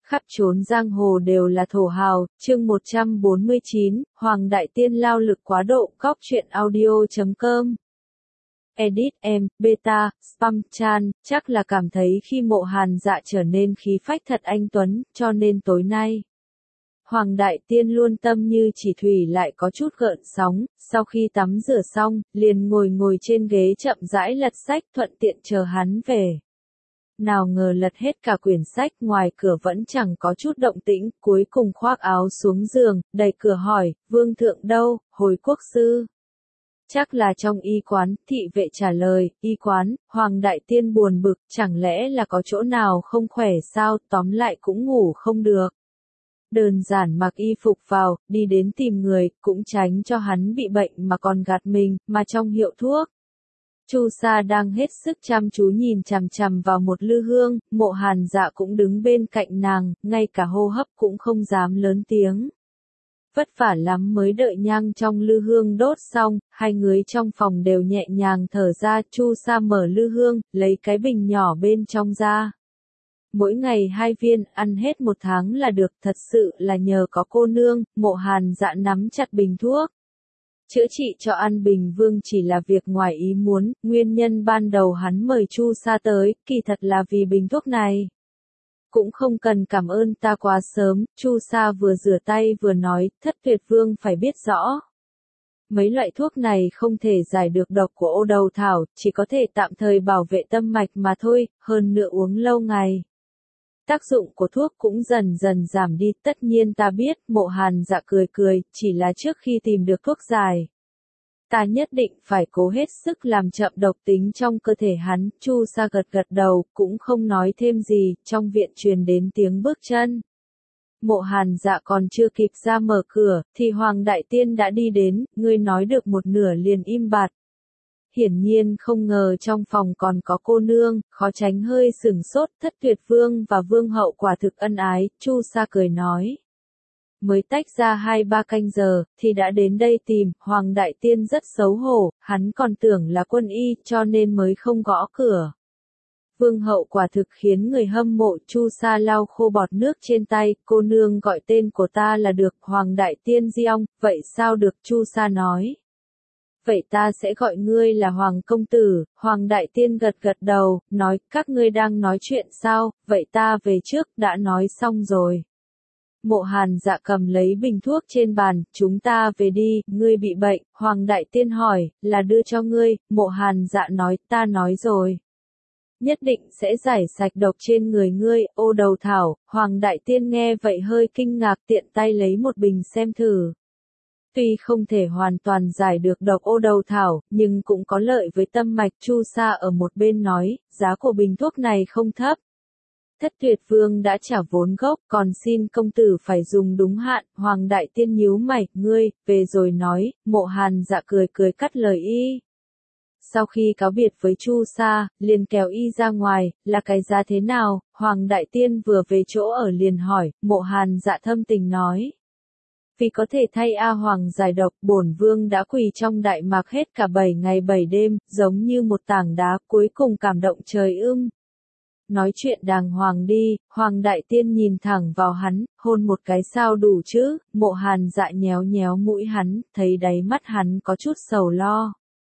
Khắp chốn giang hồ đều là thổ hào, chương 149, Hoàng Đại Tiên lao lực quá độ, góc truyện audio.com. Edit em, beta, spam chan, chắc là cảm thấy khi Mộ Hàn Dạ trở nên khí phách thật anh tuấn, cho nên tối nay. Hoàng Đại Tiên luôn tâm như chỉ thủy lại có chút gợn sóng, sau khi tắm rửa xong, liền ngồi trên ghế chậm rãi lật sách thuận tiện chờ hắn về. Nào ngờ lật hết cả quyển sách ngoài cửa vẫn chẳng có chút động tĩnh, cuối cùng khoác áo xuống giường, đẩy cửa hỏi, vương thượng đâu, hồi quốc sư. Chắc là trong y quán, thị vệ trả lời, y quán, Hoàng Đại Tiên buồn bực, chẳng lẽ là có chỗ nào không khỏe sao, tóm lại cũng ngủ không được. Đơn giản mặc y phục vào, đi đến tìm người, cũng tránh cho hắn bị bệnh mà còn gạt mình, mà trong hiệu thuốc. Chu Sa đang hết sức chăm chú nhìn chằm chằm vào một lư hương, Mộ Hàn Dạ cũng đứng bên cạnh nàng, ngay cả hô hấp cũng không dám lớn tiếng. Vất vả lắm mới đợi nhang trong lư hương đốt xong, hai người trong phòng đều nhẹ nhàng thở ra. Chu Sa mở lư hương, lấy cái bình nhỏ bên trong ra. Mỗi ngày 2 viên, ăn hết 1 tháng là được, thật sự là nhờ có cô nương. Mộ Hàn Dạ nắm chặt bình thuốc. Chữa trị cho An Bình Vương chỉ là việc ngoài ý muốn, nguyên nhân ban đầu hắn mời Chu Sa tới, kỳ thật là vì bình thuốc này. Cũng không cần cảm ơn ta quá sớm, Chu Sa vừa rửa tay vừa nói, Thất Tuyệt Vương phải biết rõ. Mấy loại thuốc này không thể giải được độc của ô đầu thảo, chỉ có thể tạm thời bảo vệ tâm mạch mà thôi, hơn nữa uống lâu ngày. Tác dụng của thuốc cũng dần dần giảm đi, tất nhiên ta biết. Mộ Hàn Dạ cười, chỉ là trước khi tìm được thuốc giải. Ta nhất định phải cố hết sức làm chậm độc tính trong cơ thể hắn. Chu Sa gật đầu, cũng không nói thêm gì, trong viện truyền đến tiếng bước chân. Mộ Hàn Dạ còn chưa kịp ra mở cửa, thì Hoàng Đại Tiên đã đi đến, ngươi nói được một nửa liền im bặt. Hiển nhiên không ngờ trong phòng còn có cô nương, khó tránh hơi sửng sốt. Thất Tuyệt Vương và Vương hậu quả thực ân ái, Chu Sa cười nói. Mới tách ra 2-3 canh giờ, thì đã đến đây tìm. Hoàng Đại Tiên rất xấu hổ, hắn còn tưởng là quân y, cho nên mới không gõ cửa. Vương hậu quả thực khiến người hâm mộ. Chu Sa lau khô bọt nước trên tay, cô nương gọi tên của ta là được. Hoàng Đại Tiên Diong, vậy sao được, Chu Sa nói. Vậy ta sẽ gọi ngươi là Hoàng công tử. Hoàng Đại Tiên gật đầu, nói, các ngươi đang nói chuyện sao, vậy ta về trước, đã nói xong rồi. Mộ Hàn Dạ cầm lấy bình thuốc trên bàn, chúng ta về đi, ngươi bị bệnh. Hoàng Đại Tiên hỏi, là đưa cho ngươi. Mộ Hàn Dạ nói, ta nói rồi. Nhất định sẽ giải sạch độc trên người ngươi, ô đầu thảo. Hoàng Đại Tiên nghe vậy hơi kinh ngạc, tiện tay lấy một bình xem thử. Tuy không thể hoàn toàn giải được độc ô đầu thảo, nhưng cũng có lợi với tâm mạch. Chu Sa ở một bên nói, giá của bình thuốc này không thấp. Thất Tuyệt Vương đã trả vốn gốc, còn xin công tử phải dùng đúng hạn. Hoàng Đại Tiên nhíu mày, ngươi, về rồi nói. Mộ Hàn Dạ cười cắt lời y. Sau khi cáo biệt với Chu Sa, liền kéo y ra ngoài, là cái giá thế nào? Hoàng Đại Tiên vừa về chỗ ở liền hỏi. Mộ Hàn Dạ thâm tình nói. Vì có thể thay A Hoàng giải độc, bổn vương đã quỳ trong Đại Mạc hết cả 7 ngày 7 đêm, giống như một tảng đá, cuối cùng cảm động trời ưng. Nói chuyện đàng hoàng đi. Hoàng Đại Tiên nhìn thẳng vào hắn, hôn một cái sao đủ chứ. Mộ Hàn Dạ nhéo mũi hắn, thấy đáy mắt hắn có chút sầu lo.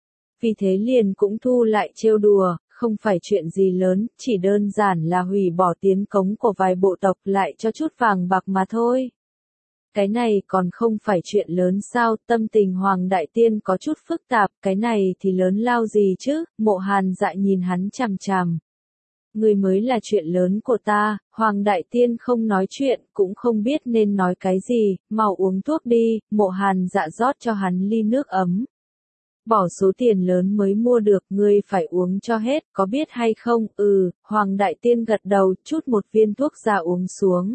Vì thế liền cũng thu lại trêu đùa, không phải chuyện gì lớn, chỉ đơn giản là hủy bỏ tiến cống của vài bộ tộc lại cho chút vàng bạc mà thôi. Cái này còn không phải chuyện lớn sao? Tâm tình Hoàng Đại Tiên có chút phức tạp, cái này thì lớn lao gì chứ? Mộ Hàn Dạ nhìn hắn chằm chằm. Người mới là chuyện lớn của ta. Hoàng Đại Tiên không nói chuyện, cũng không biết nên nói cái gì, mau uống thuốc đi. Mộ Hàn Dạ rót cho hắn ly nước ấm. Bỏ số tiền lớn mới mua được, ngươi phải uống cho hết, có biết hay không? Hoàng Đại Tiên gật đầu, chút một viên thuốc ra uống xuống.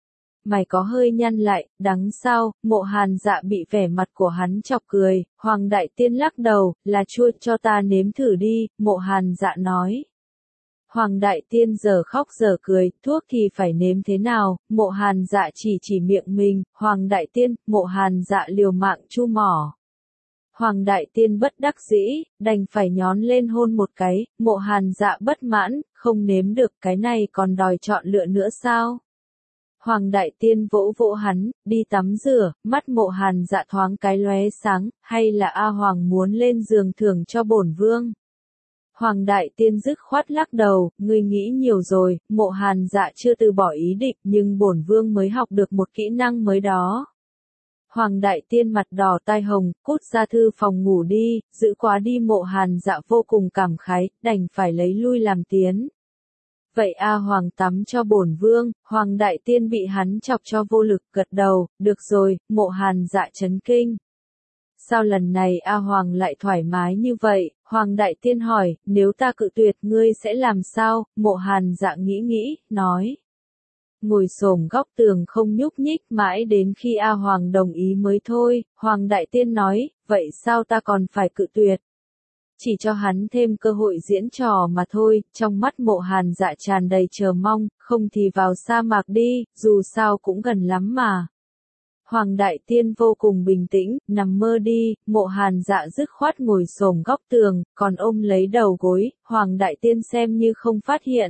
Mày có hơi nhăn lại, đắng sao? Mộ Hàn Dạ bị vẻ mặt của hắn chọc cười. Hoàng Đại Tiên lắc đầu, là chua, cho ta nếm thử đi. Mộ Hàn Dạ nói. Hoàng Đại Tiên giờ khóc giờ cười, thuốc thì phải nếm thế nào? Mộ Hàn Dạ chỉ miệng mình. Hoàng Đại Tiên, Mộ Hàn Dạ liều mạng chu mỏ. Hoàng Đại Tiên bất đắc dĩ, đành phải nhón lên hôn một cái. Mộ Hàn Dạ bất mãn, không nếm được, cái này còn đòi chọn lựa nữa sao? Hoàng đại tiên vỗ vỗ hắn, đi tắm rửa, mắt Mộ Hàn Dạ thoáng cái lóe sáng, hay là A Hoàng muốn lên giường thưởng cho bổn vương. Hoàng đại tiên dứt khoát lắc đầu, ngươi nghĩ nhiều rồi, Mộ Hàn Dạ chưa từ bỏ ý định, nhưng bổn vương mới học được một kỹ năng mới đó. Hoàng đại tiên mặt đỏ tai hồng, cút ra thư phòng ngủ đi, giữ quá đi. Mộ Hàn Dạ vô cùng cảm khái, đành phải lấy lui làm tiến. Vậy A Hoàng tắm cho bổn vương. Hoàng đại tiên bị hắn chọc cho vô lực, gật đầu, được rồi. Mộ Hàn Dạ chấn kinh. Sao lần này A Hoàng lại thoải mái như vậy? Hoàng đại tiên hỏi, nếu ta cự tuyệt ngươi sẽ làm sao? Mộ Hàn Dạ nghĩ, nói. Ngồi xổm góc tường không nhúc nhích mãi đến khi A Hoàng đồng ý mới thôi. Hoàng đại tiên nói, vậy sao ta còn phải cự tuyệt? Chỉ cho hắn thêm cơ hội diễn trò mà thôi. Trong mắt Mộ Hàn Dạ tràn đầy chờ mong, không thì vào sa mạc đi, dù sao cũng gần lắm mà. Hoàng đại tiên vô cùng bình tĩnh, nằm mơ đi. Mộ Hàn Dạ dứt khoát ngồi xổm góc tường, còn ôm lấy đầu gối. Hoàng đại tiên xem như không phát hiện.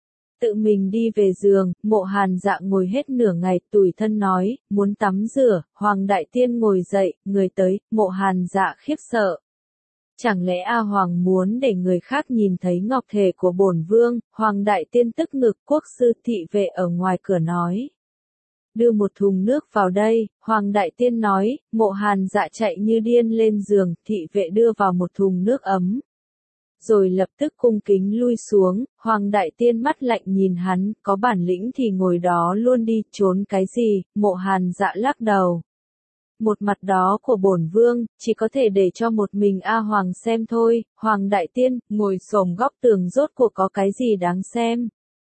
Tự mình đi về giường. Mộ Hàn Dạ ngồi hết nửa ngày, tủi thân nói, muốn tắm rửa. Hoàng đại tiên ngồi dậy, người tới. Mộ Hàn Dạ khiếp sợ. Chẳng lẽ A Hoàng muốn để người khác nhìn thấy ngọc thể của bổn vương? Hoàng đại tiên tức ngực. Quốc sư thị vệ ở ngoài cửa nói. Đưa một thùng nước vào đây. Hoàng đại tiên nói. Mộ Hàn Dạ chạy như điên lên giường, thị vệ đưa vào một thùng nước ấm. Rồi lập tức cung kính lui xuống. Hoàng đại tiên mắt lạnh nhìn hắn, có bản lĩnh thì ngồi đó luôn đi, trốn cái gì? Mộ Hàn Dạ lắc đầu. Một mặt đó của bổn vương, chỉ có thể để cho một mình A Hoàng xem thôi. Hoàng đại tiên, ngồi xổm góc tường rốt cuộc có cái gì đáng xem.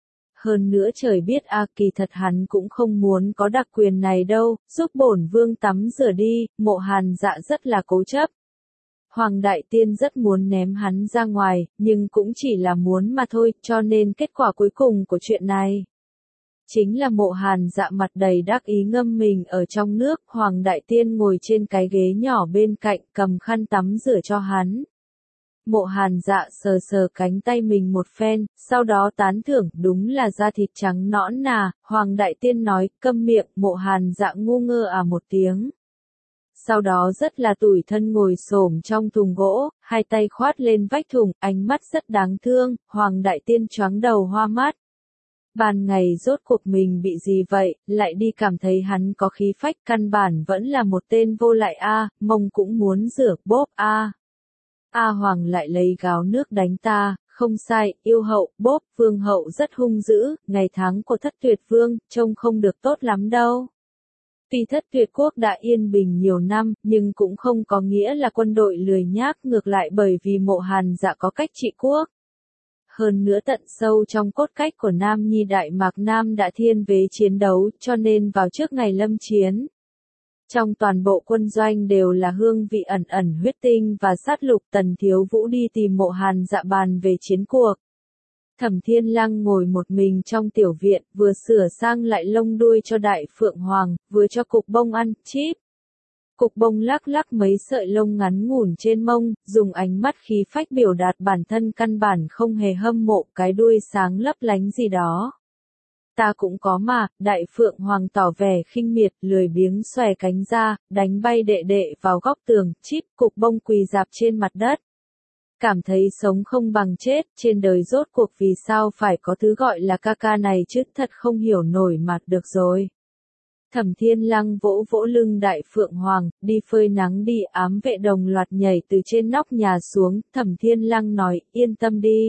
Hơn nữa trời biết A kỳ thật hắn cũng không muốn có đặc quyền này đâu, giúp bổn vương tắm rửa đi. Mộ Hàn Dạ rất là cố chấp. Hoàng đại tiên rất muốn ném hắn ra ngoài, nhưng cũng chỉ là muốn mà thôi, cho nên kết quả cuối cùng của chuyện này chính là Mộ Hàn Dạ mặt đầy đắc ý ngâm mình ở trong nước. Hoàng đại tiên ngồi trên cái ghế nhỏ bên cạnh, cầm khăn tắm rửa cho hắn. Mộ Hàn Dạ sờ sờ cánh tay mình một phen, sau đó tán thưởng, đúng là da thịt trắng nõn nà. Hoàng đại tiên nói, câm miệng. Mộ Hàn Dạ ngu ngơ à một tiếng. Sau đó rất là tủi thân ngồi xổm trong thùng gỗ, hai tay khoát lên vách thùng, ánh mắt rất đáng thương. Hoàng đại tiên choáng đầu hoa mắt. Ban ngày rốt cuộc mình bị gì vậy, lại đi cảm thấy hắn có khí phách, căn bản vẫn là một tên vô lại a, mông cũng muốn rửa bốp a. A Hoàng lại lấy gáo nước đánh ta, không sai, yêu hậu, bốp, vương hậu rất hung dữ, ngày tháng của Thất Tuyệt Vương, trông không được tốt lắm đâu. Tuy Thất Tuyệt Quốc đã yên bình nhiều năm, nhưng cũng không có nghĩa là quân đội lười nhác, ngược lại bởi vì Mộ Hàn Dạ có cách trị quốc. Hơn nữa tận sâu trong cốt cách của Nam Nhi Đại Mạc Nam đã thiên về chiến đấu, cho nên vào trước ngày lâm chiến. Trong toàn bộ quân doanh đều là hương vị ẩn ẩn huyết tinh và sát lục. Tần Thiếu Vũ đi tìm Mộ Hàn Dạ bàn về chiến cuộc. Thẩm Thiên Lăng ngồi một mình trong tiểu viện, vừa sửa sang lại lông đuôi cho Đại Phượng Hoàng, vừa cho Cục Bông ăn, chíp. Cục Bông lắc lắc mấy sợi lông ngắn ngủn trên mông, dùng ánh mắt khí phách biểu đạt bản thân căn bản không hề hâm mộ cái đuôi sáng lấp lánh gì đó. Ta cũng có mà. Đại Phượng Hoàng tỏ vẻ khinh miệt, lười biếng xòe cánh ra, đánh bay đệ đệ vào góc tường, chíp. Cục Bông quỳ rạp trên mặt đất. Cảm thấy sống không bằng chết, trên đời rốt cuộc vì sao phải có thứ gọi là ca ca này chứ, thật không hiểu nổi mặt được rồi. Thẩm Thiên Lăng vỗ vỗ lưng Đại Phượng Hoàng, đi phơi nắng đi. Ám vệ đồng loạt nhảy từ trên nóc nhà xuống. Thẩm Thiên Lăng nói, yên tâm đi.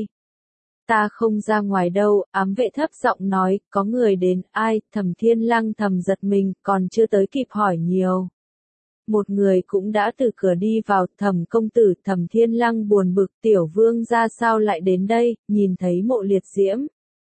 Ta không ra ngoài đâu. Ám vệ thấp giọng nói, có người đến. Ai? Thẩm Thiên Lăng thầm giật mình, còn chưa tới kịp hỏi nhiều. Một người cũng đã từ cửa đi vào. Thẩm công tử. Thẩm Thiên Lăng buồn bực, tiểu vương ra sao lại đến đây? Nhìn thấy Mộ Liệt Diễm,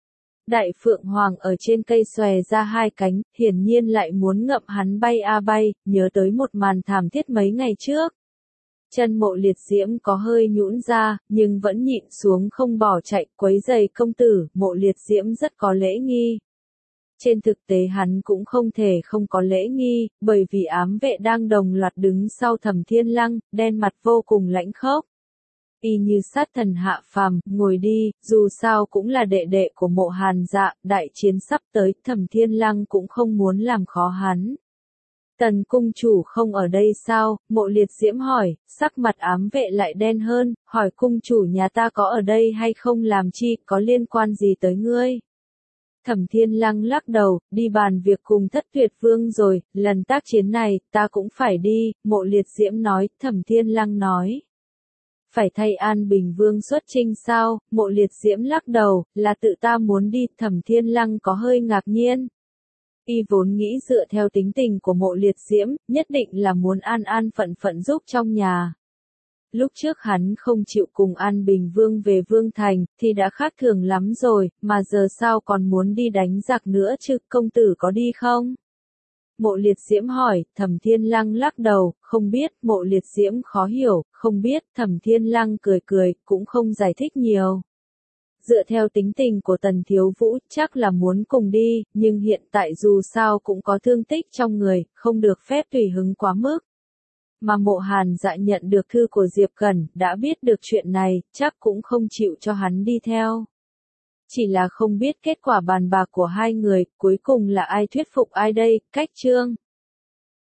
Đại Phượng Hoàng ở trên cây xòe ra hai cánh, hiển nhiên lại muốn ngậm hắn bay a bay, nhớ tới một màn thảm thiết mấy ngày trước. Chân Mộ Liệt Diễm có hơi nhũn ra, nhưng vẫn nhịn xuống không bỏ chạy, quấy giày công tử. Mộ Liệt Diễm rất có lễ nghi. Trên thực tế hắn cũng không thể không có lễ nghi, bởi vì ám vệ đang đồng loạt đứng sau Thẩm Thiên Lăng, đen mặt vô cùng lãnh khốc. Y như sát thần hạ phàm, ngồi đi, dù sao cũng là đệ đệ của Mộ Hàn Dạ, đại chiến sắp tới, Thẩm Thiên Lăng cũng không muốn làm khó hắn. Tần cung chủ không ở đây sao? Mộ Liệt Diễm hỏi, sắc mặt ám vệ lại đen hơn, hỏi cung chủ nhà ta có ở đây hay không, làm chi, có liên quan gì tới ngươi? Thẩm Thiên Lăng lắc đầu, đi bàn việc cùng Thất Tuyệt Vương rồi, lần tác chiến này, ta cũng phải đi, Mộ Liệt Diễm nói, Thẩm Thiên Lăng nói. Phải thay An Bình Vương xuất chinh sao? Mộ Liệt Diễm lắc đầu, là tự ta muốn đi, Thẩm Thiên Lăng có hơi ngạc nhiên. Y vốn nghĩ dựa theo tính tình của Mộ Liệt Diễm, nhất định là muốn an an phận phận giúp trong nhà. Lúc trước hắn không chịu cùng An Bình Vương về Vương Thành, thì đã khác thường lắm rồi, mà giờ sao còn muốn đi đánh giặc nữa chứ, công tử có đi không? Mộ Liệt Diễm hỏi, Thẩm Thiên Lăng lắc đầu, không biết, Mộ Liệt Diễm khó hiểu, không biết, Thẩm Thiên Lăng cười cười, cũng không giải thích nhiều. Dựa theo tính tình của Tần Thiếu Vũ, chắc là muốn cùng đi, nhưng hiện tại dù sao cũng có thương tích trong người, không được phép tùy hứng quá mức. Mà Mộ Hàn Dạ nhận được thư của Diệp Cẩn, đã biết được chuyện này, chắc cũng không chịu cho hắn đi theo. Chỉ là không biết kết quả bàn bạc của hai người, cuối cùng là ai thuyết phục ai đây, cách chương.